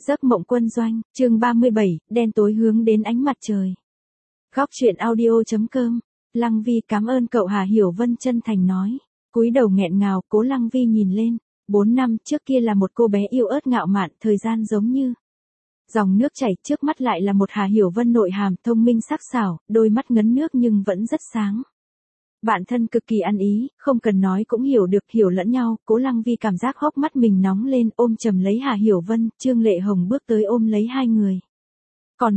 Giấc mộng quân doanh, chương 37, đen tối hướng đến ánh mặt trời. Góc truyện audio.com. Lăng Vi cảm ơn cậu Hà Hiểu Vân chân thành nói. Cúi đầu nghẹn ngào, Cố Lăng Vi nhìn lên. 4 năm trước kia là một cô bé yêu ớt ngạo mạn, thời gian giống như dòng nước chảy, trước mắt lại là một Hà Hiểu Vân nội hàm, thông minh sắc sảo, đôi mắt ngấn nước nhưng vẫn rất sáng. Bạn thân cực kỳ ăn ý, không cần nói cũng hiểu được, hiểu lẫn nhau. Cố Lăng Vi cảm giác hốc mắt mình nóng lên, ôm chầm lấy Hà Hiểu Vân. Trương Lệ Hồng bước tới ôm lấy hai người. Còn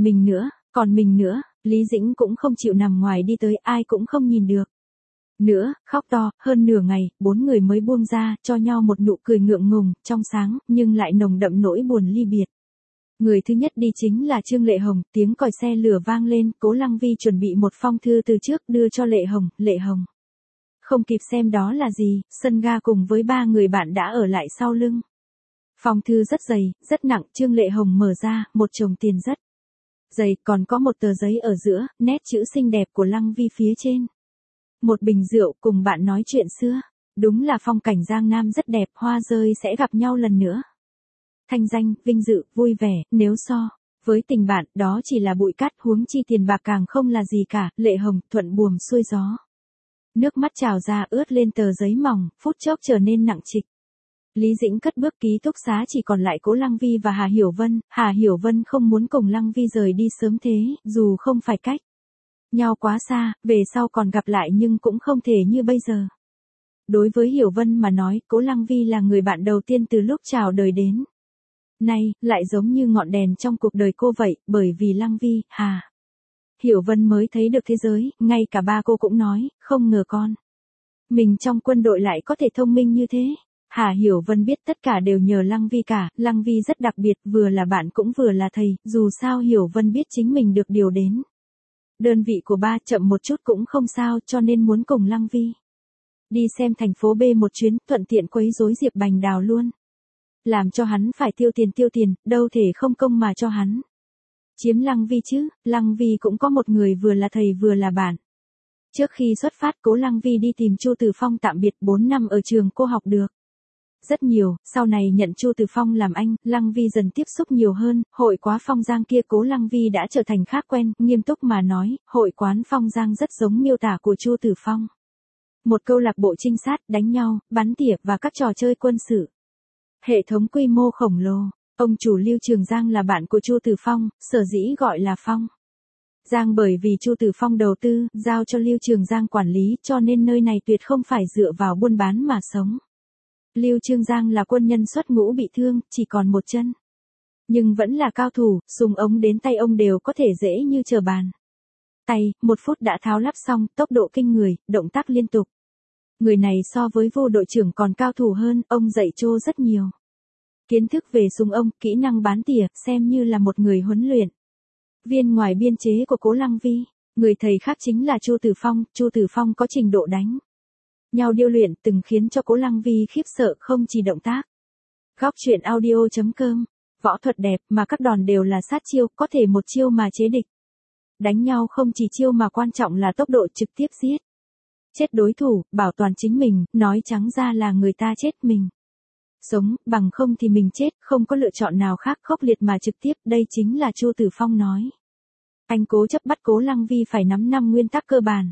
mình nữa, Lý Dĩnh cũng không chịu nằm ngoài đi tới, ai cũng không nhìn được nữa, khóc to. Hơn nửa ngày, 4 người mới buông ra, cho nhau một nụ cười ngượng ngùng, trong sáng, nhưng lại nồng đậm nỗi buồn ly biệt. Người thứ nhất đi chính là Trương Lệ Hồng, tiếng còi xe lửa vang lên, Cố Lăng Vi chuẩn bị một phong thư từ trước đưa cho Lệ Hồng. Không kịp xem đó là gì, sân ga cùng với 3 người bạn đã ở lại sau lưng. Phong thư rất dày, rất nặng, Trương Lệ Hồng mở ra, một chồng tiền rất dày, còn có một tờ giấy ở giữa, nét chữ xinh đẹp của Lăng Vi phía trên. Một bình rượu, cùng bạn nói chuyện xưa. Đúng là phong cảnh Giang Nam rất đẹp, hoa rơi sẽ gặp nhau lần nữa. Thanh danh, vinh dự, vui vẻ, nếu so với tình bạn, đó chỉ là bụi cát, huống chi tiền bạc càng không là gì cả. Lệ Hồng thuận buồm xuôi gió. Nước mắt trào ra ướt lên tờ giấy mỏng, phút chốc trở nên nặng trịch. Lý Dĩnh cất bước ký túc xá, chỉ còn lại Cố Lăng Vi và Hà Hiểu Vân. Hà Hiểu Vân không muốn cùng Lăng Vi rời đi sớm thế, dù không phải cách nhau quá xa, về sau còn gặp lại nhưng cũng không thể như bây giờ. Đối với Hiểu Vân mà nói, Cố Lăng Vi là người bạn đầu tiên từ lúc chào đời đến nay, lại giống như ngọn đèn trong cuộc đời cô vậy, bởi vì Lăng Vi, Hà Hiểu Vân mới thấy được thế giới, ngay cả ba cô cũng nói, không ngờ con mình trong quân đội lại có thể thông minh như thế. Hà Hiểu Vân biết tất cả đều nhờ Lăng Vi cả, Lăng Vi rất đặc biệt, vừa là bạn cũng vừa là thầy, dù sao Hiểu Vân biết chính mình được điều đến đơn vị của ba, chậm một chút cũng không sao, cho nên muốn cùng Lăng Vi đi xem thành phố B một chuyến, thuận tiện quấy rối Diệp Bành Đào luôn. Làm cho hắn phải tiêu tiền, đâu thể không công mà cho hắn chiếm Lăng Vi chứ. Lăng Vi cũng có một người vừa là thầy vừa là bạn. Trước khi xuất phát, Cố Lăng Vi đi tìm Chu Từ Phong tạm biệt. 4 năm ở trường cô học được rất nhiều, sau này nhận Chu Từ Phong làm anh, Lăng Vi dần tiếp xúc nhiều hơn. Hội quá Phong Giang kia Cố Lăng Vi đã trở thành khác quen, nghiêm túc mà nói, hội quán Phong Giang rất giống miêu tả của Chu Từ Phong. Một câu lạc bộ trinh sát, đánh nhau, bắn tỉa và các trò chơi quân sự. Hệ thống quy mô khổng lồ. Ông chủ Lưu Trường Giang là bạn của Chu Từ Phong, sở dĩ gọi là Phong Giang bởi vì Chu Từ Phong đầu tư, giao cho Lưu Trường Giang quản lý, cho nên nơi này tuyệt không phải dựa vào buôn bán mà sống. Lưu Trường Giang là quân nhân xuất ngũ bị thương, chỉ còn một chân. Nhưng vẫn là cao thủ, súng ống đến tay ông đều có thể dễ như trở bàn tay, 1 phút đã tháo lắp xong, tốc độ kinh người, động tác liên tục. Người này so với Vô đội trưởng còn cao thủ hơn, ông dạy Trô rất nhiều kiến thức về súng ống, kỹ năng bắn tỉa, xem như là một người huấn luyện viên ngoài biên chế của Cố Lăng Vi. Người thầy khác chính là Chu Từ Phong. Chu Từ Phong có trình độ đánh nhau điêu luyện, từng khiến cho Cố Lăng Vi khiếp sợ, không chỉ động tác. Góc truyện audio.com. Võ thuật đẹp, mà các đòn đều là sát chiêu, có thể một chiêu mà chế địch. Đánh nhau không chỉ chiêu mà quan trọng là tốc độ, trực tiếp giết chết đối thủ, bảo toàn chính mình, nói trắng ra là người ta chết mình sống, bằng không thì mình chết, không có lựa chọn nào khác, khốc liệt mà trực tiếp. Đây chính là Chu Từ Phong nói. Anh cố chấp bắt Cố Lăng Vi phải nắm 5 nguyên tắc cơ bản.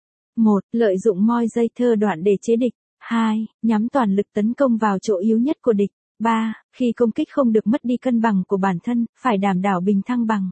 1. Lợi dụng moi dây thơ đoạn để chế địch. 2. Nhắm toàn lực tấn công vào chỗ yếu nhất của địch. 3. Khi công kích không được mất đi cân bằng của bản thân, phải đảm bảo bình thăng bằng.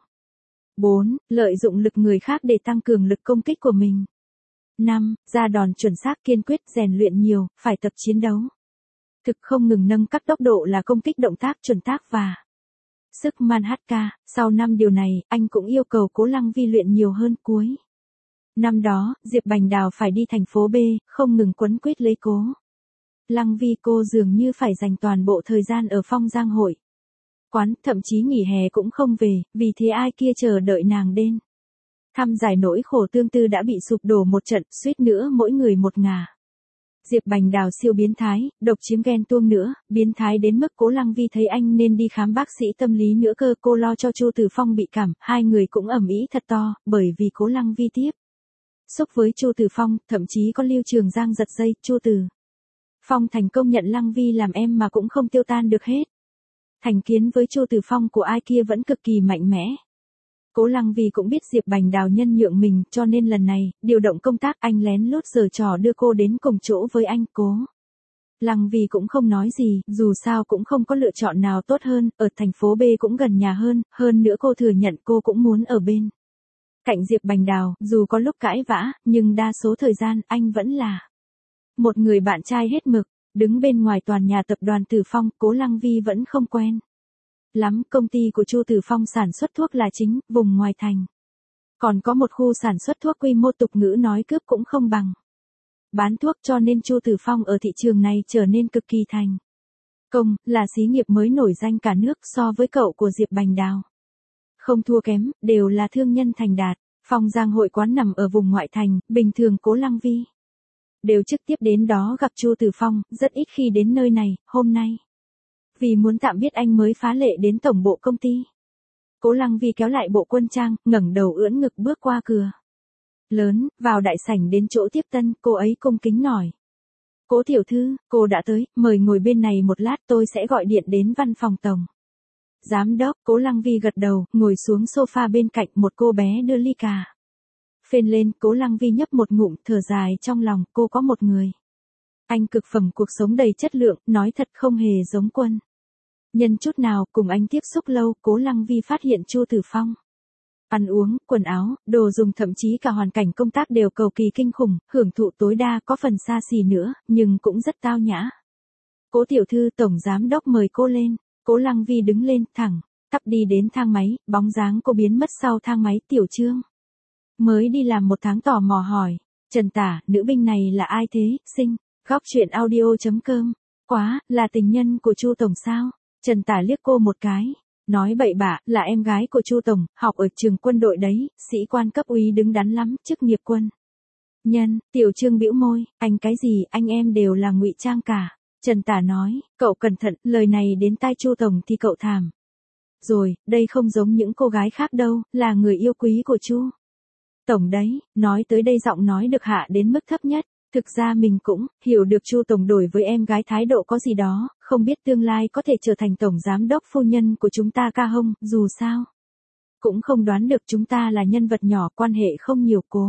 4. Lợi dụng lực người khác để tăng cường lực công kích của mình. 5. Ra đòn chuẩn xác, kiên quyết, rèn luyện nhiều, phải tập chiến đấu thực, không ngừng nâng các tốc độ là công kích, động tác, chuẩn tác và sức Manhattan. Sau 5 điều này, anh cũng yêu cầu Cố Lăng Vi luyện nhiều hơn. Cuối năm đó, Diệp Bành Đào phải đi thành phố B, không ngừng quấn quýt lấy Cố Lăng Vi, cô dường như phải dành toàn bộ thời gian ở Phong Giang hội quán, thậm chí nghỉ hè cũng không về, vì thế ai kia chờ đợi nàng đến thăm giải nỗi khổ tương tư đã bị sụp đổ một trận, suýt nữa mỗi người một ngả. Diệp Bành Đào siêu biến thái, độc chiếm ghen tuông nữa, biến thái đến mức Cố Lăng Vi thấy anh nên đi khám bác sĩ tâm lý nữa cơ. Cô lo cho Chu Từ Phong bị cảm, hai người cũng ầm ĩ thật to, bởi vì Cố Lăng Vi tiếp xúc với Chu Từ Phong, thậm chí có Lưu Trường Giang giật dây. Chu Từ Phong thành công nhận Lăng Vi làm em mà cũng không tiêu tan được hết. Thành kiến với Chu Từ Phong của ai kia vẫn cực kỳ mạnh mẽ. Cố Lăng Vi cũng biết Diệp Bành Đào nhân nhượng mình, cho nên lần này, điều động công tác anh lén lút giở trò đưa cô đến cùng chỗ với anh. Cố Lăng Vi cũng không nói gì, dù sao cũng không có lựa chọn nào tốt hơn, ở thành phố B cũng gần nhà hơn nữa cô thừa nhận cô cũng muốn ở bên cạnh Diệp Bành Đào, dù có lúc cãi vã, nhưng đa số thời gian anh vẫn là một người bạn trai hết mực. Đứng bên ngoài tòa nhà tập đoàn Từ Phong, Cố Lăng Vi vẫn không quen lắm, công ty của Chu Từ Phong sản xuất thuốc là chính, vùng ngoài thành. Còn có một khu sản xuất thuốc quy mô tục ngữ nói cướp cũng không bằng bán thuốc, cho nên Chu Từ Phong ở thị trường này trở nên cực kỳ thành công, là xí nghiệp mới nổi danh cả nước. So với cậu của Diệp Bành Đào không thua kém, đều là thương nhân thành đạt. Phong Giang hội quán nằm ở vùng ngoại thành, bình thường Cố Lăng Vi đều trực tiếp đến đó gặp Chu Từ Phong, rất ít khi đến nơi này. Hôm nay, vì muốn tạm biệt anh mới phá lệ đến tổng bộ công ty. Cố Lăng Vi kéo lại bộ quân trang, ngẩng đầu ưỡn ngực bước qua cửa lớn, vào đại sảnh đến chỗ tiếp tân, cô ấy cung kính nói: Cố tiểu thư, cô đã tới, mời ngồi bên này một lát, tôi sẽ gọi điện đến văn phòng tổng giám đốc. Cố Lăng Vi gật đầu, ngồi xuống sofa bên cạnh. Một cô bé đưa ly cà phê lên, Cố Lăng Vi nhấp một ngụm, thở dài trong lòng. Cô có một người anh cực phẩm, cuộc sống đầy chất lượng, nói thật không hề giống quân nhân chút nào. Cùng anh tiếp xúc lâu, Cố Lăng Vi phát hiện Chu Từ Phong ăn uống, quần áo, đồ dùng, thậm chí cả hoàn cảnh công tác đều cầu kỳ kinh khủng, hưởng thụ tối đa, có phần xa xỉ nữa, nhưng cũng rất tao nhã. Cố tiểu thư, tổng giám đốc mời cô lên. Cố Lăng Vi đứng lên, thẳng tắp đi đến thang máy, bóng dáng cô biến mất sau thang máy. Tiểu Trương mới đi làm 1 tháng tò mò hỏi: Trần Tả, nữ binh này là ai thế? Sinh. Góc chuyện audio.com. Quá, là tình nhân của Chu tổng sao? Trần Tả liếc cô một cái, nói bậy bạ, là em gái của Chu tổng, học ở trường quân đội đấy, sĩ quan cấp úy đứng đắn lắm, chức nghiệp quân nhân. Tiểu Trương bĩu môi: anh cái gì, anh em đều là ngụy trang cả. Trần Tả nói: cậu cẩn thận, lời này đến tai Chu tổng thì cậu thảm rồi, đây không giống những cô gái khác đâu, là người yêu quý của Chu tổng đấy. Nói tới đây giọng nói được hạ đến mức thấp nhất. Thực ra mình cũng hiểu được Chu tổng đối với em gái thái độ có gì đó, không biết tương lai có thể trở thành tổng giám đốc phu nhân của chúng ta ca hông, dù sao cũng không đoán được, chúng ta là nhân vật nhỏ, quan hệ không nhiều, cố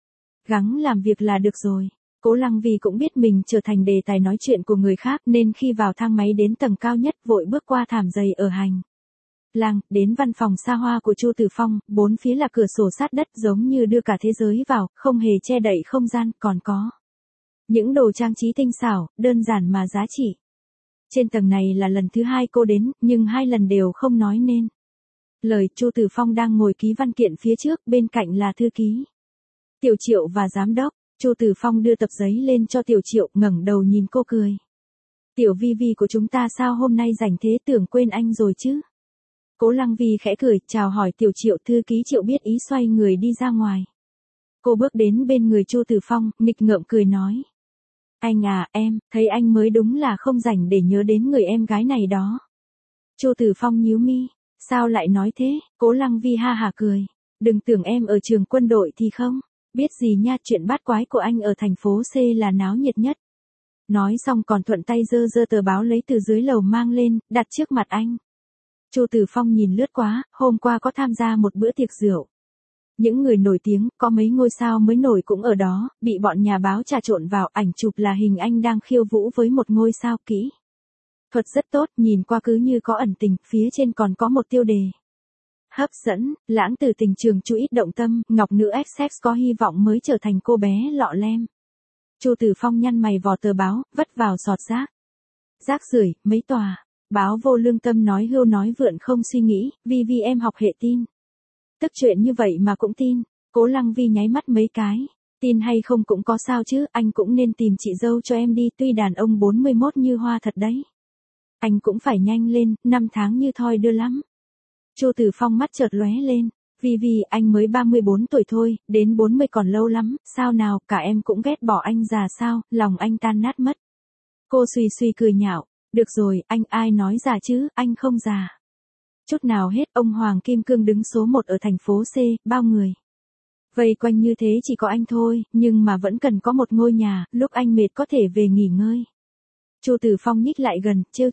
gắng làm việc là được rồi. Cố Lăng Vi cũng biết mình trở thành đề tài nói chuyện của người khác, nên khi vào thang máy đến tầng cao nhất, vội bước qua thảm dày ở hành lang, đến văn phòng xa hoa của Chu Từ Phong. 4 phía là cửa sổ sát đất, giống như đưa cả thế giới vào, không hề che đậy không gian, còn có những đồ trang trí tinh xảo, đơn giản mà giá trị. Trên tầng này là lần thứ 2 cô đến, nhưng 2 lần đều không nói nên lời. Chu Từ Phong đang ngồi ký văn kiện phía trước, bên cạnh là thư ký Tiểu Triệu và giám đốc. Chu Từ Phong đưa tập giấy lên cho Tiểu Triệu, ngẩng đầu nhìn cô cười: Tiểu Vi Vi của chúng ta sao hôm nay rảnh thế, tưởng quên anh rồi chứ? Cố Lăng Vi khẽ cười, chào hỏi Tiểu Triệu. Thư ký Triệu biết ý, xoay người đi ra ngoài. Cô bước đến bên người Chu Từ Phong, nghịch ngợm cười nói: Anh à, em, thấy anh mới đúng là không rảnh để nhớ đến người em gái này đó. Chu Từ Phong nhíu mi: Sao lại nói thế? Cố Lăng Vi ha hả cười: Đừng tưởng em ở trường quân đội thì không biết gì nha, chuyện bát quái của anh ở thành phố C là náo nhiệt nhất. Nói xong còn thuận tay giơ giơ tờ báo lấy từ dưới lầu mang lên, đặt trước mặt anh. Chu Từ Phong nhìn lướt qua, hôm qua có tham gia một bữa tiệc rượu. Những người nổi tiếng, có mấy ngôi sao mới nổi cũng ở đó, bị bọn nhà báo trà trộn vào. Ảnh chụp là hình anh đang khiêu vũ với một ngôi sao, kỹ thuật rất tốt, nhìn qua cứ như có ẩn tình, phía trên còn có một tiêu đề hấp dẫn: lãng tử tình trường chú ít động tâm, ngọc nữ XX có hy vọng mới trở thành cô bé lọ lem. Chu Từ Phong nhăn mày vò tờ báo, vất vào sọt rác. Rác rưởi, mấy tòa báo vô lương tâm nói hưu nói vượn không suy nghĩ. Vi Vi em học hệ tin, tức chuyện như vậy mà cũng tin. Cố Lăng Vi nháy mắt mấy cái: tin hay không cũng có sao chứ, anh cũng nên tìm chị dâu cho em đi, tuy đàn ông 41 như hoa thật đấy. Anh cũng phải nhanh lên, 5 tháng như thoi đưa lắm. Chu Từ Phong mắt chợt lóe lên: Vi Vi, anh mới 34 tuổi thôi, đến 40 còn lâu lắm, sao nào, cả em cũng ghét bỏ anh già sao, lòng anh tan nát mất. Cô suy suy cười nhạo: Được rồi, anh, ai nói già chứ, anh không già chút nào hết. Ông Hoàng Kim Cương đứng số 1 ở thành phố C, bao người vây quanh như thế, chỉ có anh thôi, nhưng mà vẫn cần có một ngôi nhà, lúc anh mệt có thể về nghỉ ngơi. Chu Từ Phong nhích lại gần, trêu chọc: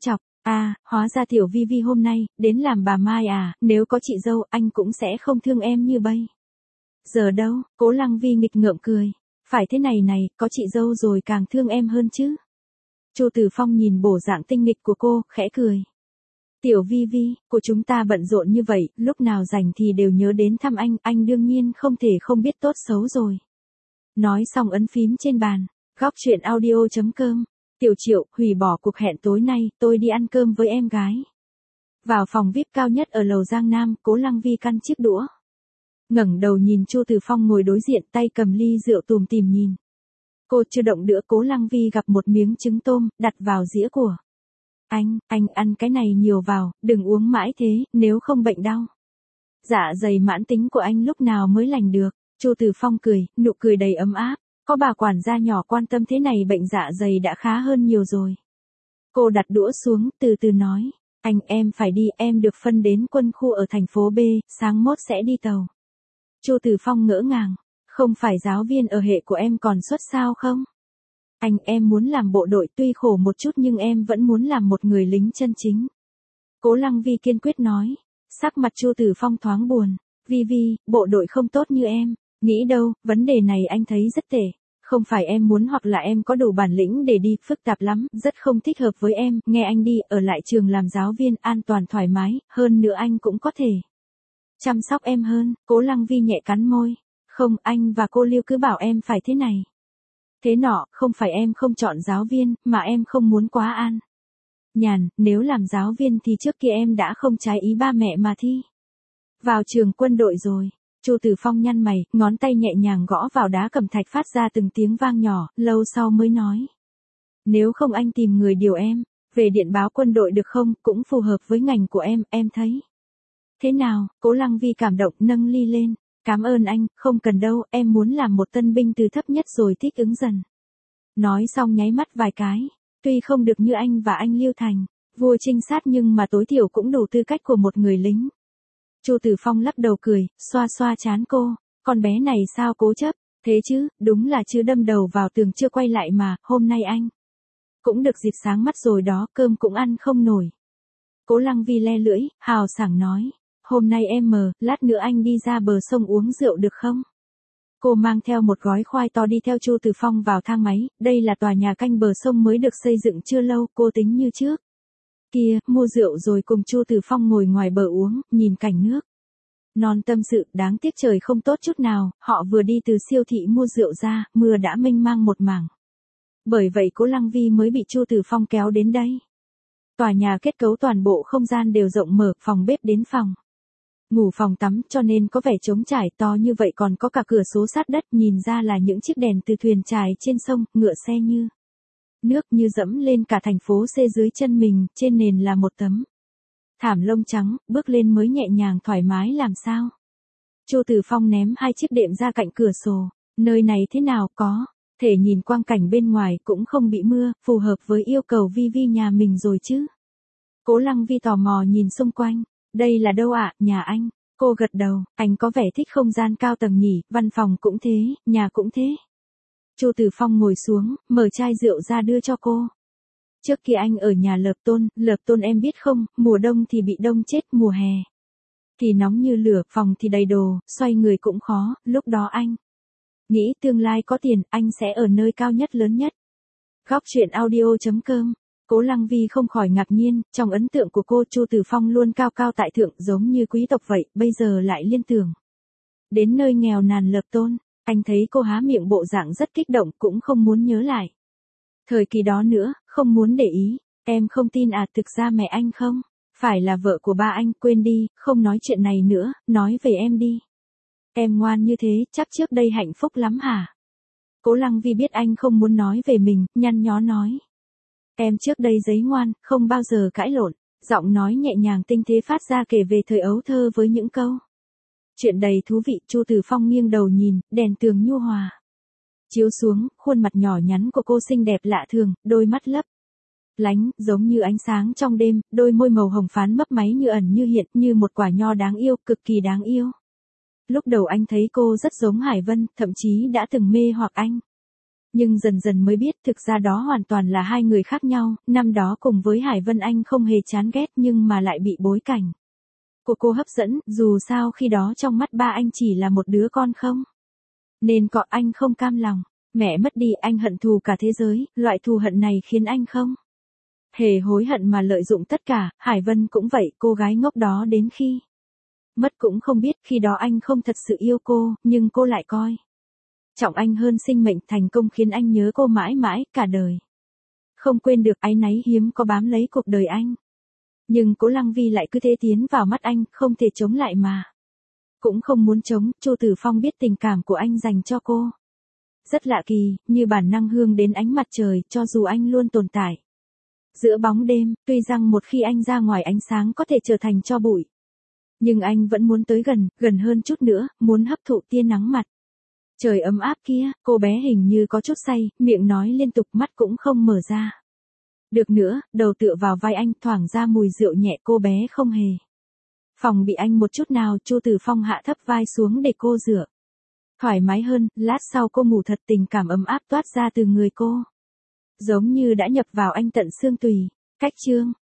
À, hóa ra Tiểu Vi Vi hôm nay, đến làm bà Mai à, nếu có chị dâu, anh cũng sẽ không thương em như bây. Giờ đâu, Cố Lăng Vi nghịch ngợm cười. Phải thế này này, có chị dâu rồi càng thương em hơn chứ. Chu Tử Phong nhìn bộ dạng tinh nghịch của cô, khẽ cười. Tiểu Vi Vi, của chúng ta bận rộn như vậy, lúc nào rảnh thì đều nhớ đến thăm anh đương nhiên không thể không biết tốt xấu rồi. Nói xong ấn phím trên bàn, góc chuyện audio.com. Tiểu Triệu, hủy bỏ cuộc hẹn tối nay, tôi đi ăn cơm với em gái. Vào phòng VIP cao nhất ở lầu Giang Nam, Cố Lăng Vi căn chiếc đũa. Ngẩng đầu nhìn Chu Tử Phong ngồi đối diện, tay cầm ly rượu tùm tìm nhìn. Cô chưa động đũa, Cố Lăng Vi gặp một miếng trứng tôm, đặt vào dĩa của. Anh ăn cái này nhiều vào, đừng uống mãi thế, nếu không bệnh đau. Dạ dày mãn tính của anh lúc nào mới lành được. Chu Tử Phong cười, nụ cười đầy ấm áp. Có bà quản gia nhỏ quan tâm thế này bệnh dạ dày đã khá hơn nhiều rồi. Cô đặt đũa xuống, từ từ nói. Em phải đi, em được phân đến quân khu ở thành phố B, sáng mốt sẽ đi tàu. Chu Tử Phong ngỡ ngàng. Không phải giáo viên ở hệ của em còn xuất sao không? Em muốn làm bộ đội, tuy khổ một chút nhưng em vẫn muốn làm một người lính chân chính. Cố Lăng Vi kiên quyết nói. Sắc mặt Chu Tử Phong thoáng buồn. Vi Vi, bộ đội không tốt như em. Nghĩ đâu, vấn đề này anh thấy rất tệ. Không phải em muốn hoặc là em có đủ bản lĩnh để đi, phức tạp lắm, rất không thích hợp với em, nghe anh đi, ở lại trường làm giáo viên, an toàn thoải mái, hơn nữa anh cũng có thể chăm sóc em hơn. Cố Lăng Vi nhẹ cắn môi. Không, anh và cô Lưu cứ bảo em phải thế này. Thế nọ, không phải em không chọn giáo viên, mà em không muốn quá an nhàn, nếu làm giáo viên thì trước kia em đã không trái ý ba mẹ mà thi vào trường quân đội rồi. Chu Tử Phong nhăn mày, ngón tay nhẹ nhàng gõ vào đá cẩm thạch phát ra từng tiếng vang nhỏ, lâu sau mới nói. Nếu không anh tìm người điều em, về điện báo quân đội được không, cũng phù hợp với ngành của em thấy. Thế nào, Cố Lăng Vi cảm động nâng ly lên. Cảm ơn anh, không cần đâu, em muốn làm một tân binh từ thấp nhất rồi thích ứng dần. Nói xong nháy mắt vài cái. Tuy không được như anh và anh Lưu Thành, vua trinh sát nhưng mà tối thiểu cũng đủ tư cách của một người lính. Chu Tử Phong lắc đầu cười, xoa xoa trán cô, con bé này sao cố chấp, thế chứ, đúng là chưa đâm đầu vào tường chưa quay lại mà, hôm nay anh cũng được dịp sáng mắt rồi đó, cơm cũng ăn không nổi. Cố Lăng Vi le lưỡi, hào sảng nói, hôm nay em lát nữa anh đi ra bờ sông uống rượu được không? Cô mang theo một gói khoai to đi theo Chu Tử Phong vào thang máy, đây là tòa nhà canh bờ sông mới được xây dựng chưa lâu, cô tính như trước. Kia, mua rượu rồi cùng Chu Tử Phong ngồi ngoài bờ uống, nhìn cảnh nước. Non tâm sự, đáng tiếc trời không tốt chút nào, họ vừa đi từ siêu thị mua rượu ra, mưa đã mênh mang một mảng. Bởi vậy Cố Lăng Vi mới bị Chu Tử Phong kéo đến đây. Tòa nhà kết cấu toàn bộ không gian đều rộng mở, phòng bếp đến phòng ngủ phòng tắm, cho nên có vẻ trống trải to như vậy, còn có cả cửa sổ sát đất, nhìn ra là những chiếc đèn từ thuyền chài trên sông, ngựa xe như nước như dẫm lên cả thành phố C dưới chân mình, trên nền là một tấm thảm lông trắng, bước lên mới nhẹ nhàng thoải mái làm sao. Chu Tử Phong ném hai chiếc đệm ra cạnh cửa sổ, nơi này thế nào có thể nhìn quang cảnh bên ngoài cũng không bị mưa, phù hợp với yêu cầu Vi Vi nhà mình rồi chứ. Cố Lăng Vi tò mò nhìn xung quanh, đây là đâu ạ, nhà anh? Cô gật đầu, anh có vẻ thích không gian cao tầng nhỉ, văn phòng cũng thế, nhà cũng thế. Chu Tử Phong ngồi xuống, mở chai rượu ra đưa cho cô. Trước kia anh ở nhà Lợp Tôn em biết không, mùa đông thì bị đông chết, mùa hè thì nóng như lửa, phòng thì đầy đồ, xoay người cũng khó, lúc đó anh nghĩ tương lai có tiền, anh sẽ ở nơi cao nhất lớn nhất. Góc chuyện audio.com. Cố Lăng Vi không khỏi ngạc nhiên, trong ấn tượng của cô Chu Tử Phong luôn cao cao tại thượng giống như quý tộc vậy, bây giờ lại liên tưởng đến nơi nghèo nàn Lợp Tôn. Anh thấy cô há miệng bộ dạng rất kích động, cũng không muốn nhớ lại thời kỳ đó nữa, không muốn để ý. Em không tin à, thực ra mẹ anh không phải là vợ của ba anh, quên đi, không nói chuyện này nữa, nói về em đi. Em ngoan như thế, chắc trước đây hạnh phúc lắm hả? Cố Lăng Vi biết anh không muốn nói về mình, nhăn nhó nói. Em trước đây giấy ngoan, không bao giờ cãi lộn, giọng nói nhẹ nhàng tinh tế phát ra kể về thời ấu thơ với những câu chuyện đầy thú vị. Chu Tử Phong nghiêng đầu nhìn, đèn tường nhu hòa chiếu xuống, khuôn mặt nhỏ nhắn của cô xinh đẹp lạ thường, đôi mắt lấp lánh, giống như ánh sáng trong đêm, đôi môi màu hồng phán mấp máy như ẩn như hiện, như một quả nho đáng yêu, cực kỳ đáng yêu. Lúc đầu anh thấy cô rất giống Hải Vân, thậm chí đã từng mê hoặc anh. Nhưng dần dần mới biết thực ra đó hoàn toàn là hai người khác nhau, năm đó cùng với Hải Vân anh không hề chán ghét nhưng mà lại bị bối cảnh của cô hấp dẫn, dù sao khi đó trong mắt ba anh chỉ là một đứa con không. Nên cọ anh không cam lòng, mẹ mất đi anh hận thù cả thế giới, loại thù hận này khiến anh không hề hối hận mà lợi dụng tất cả, Hải Vân cũng vậy, cô gái ngốc đó đến khi mất cũng không biết, khi đó anh không thật sự yêu cô, nhưng cô lại coi trọng anh hơn sinh mệnh, thành công khiến anh nhớ cô mãi mãi, cả đời. Không quên được, áy náy hiếm có bám lấy cuộc đời anh. Nhưng Cố Lăng Vi lại cứ thế tiến vào mắt anh, không thể chống lại mà. Cũng không muốn chống, Chu Tử Phong biết tình cảm của anh dành cho cô. Rất lạ kỳ, như bản năng hướng đến ánh mặt trời, cho dù anh luôn tồn tại giữa bóng đêm, tuy rằng một khi anh ra ngoài ánh sáng có thể trở thành tro bụi. Nhưng anh vẫn muốn tới gần, gần hơn chút nữa, muốn hấp thụ tia nắng mặt trời ấm áp kia. Cô bé hình như có chút say, miệng nói liên tục, mắt cũng không mở ra được nữa, đầu tựa vào vai anh, thoảng ra mùi rượu nhẹ. Cô bé không hề phòng bị anh một chút nào. Chu Tử Phong hạ thấp vai xuống để cô dựa thoải mái hơn, lát sau cô ngủ thật, tình cảm ấm áp toát ra từ người cô, giống như đã nhập vào anh tận xương tùy. Cách chương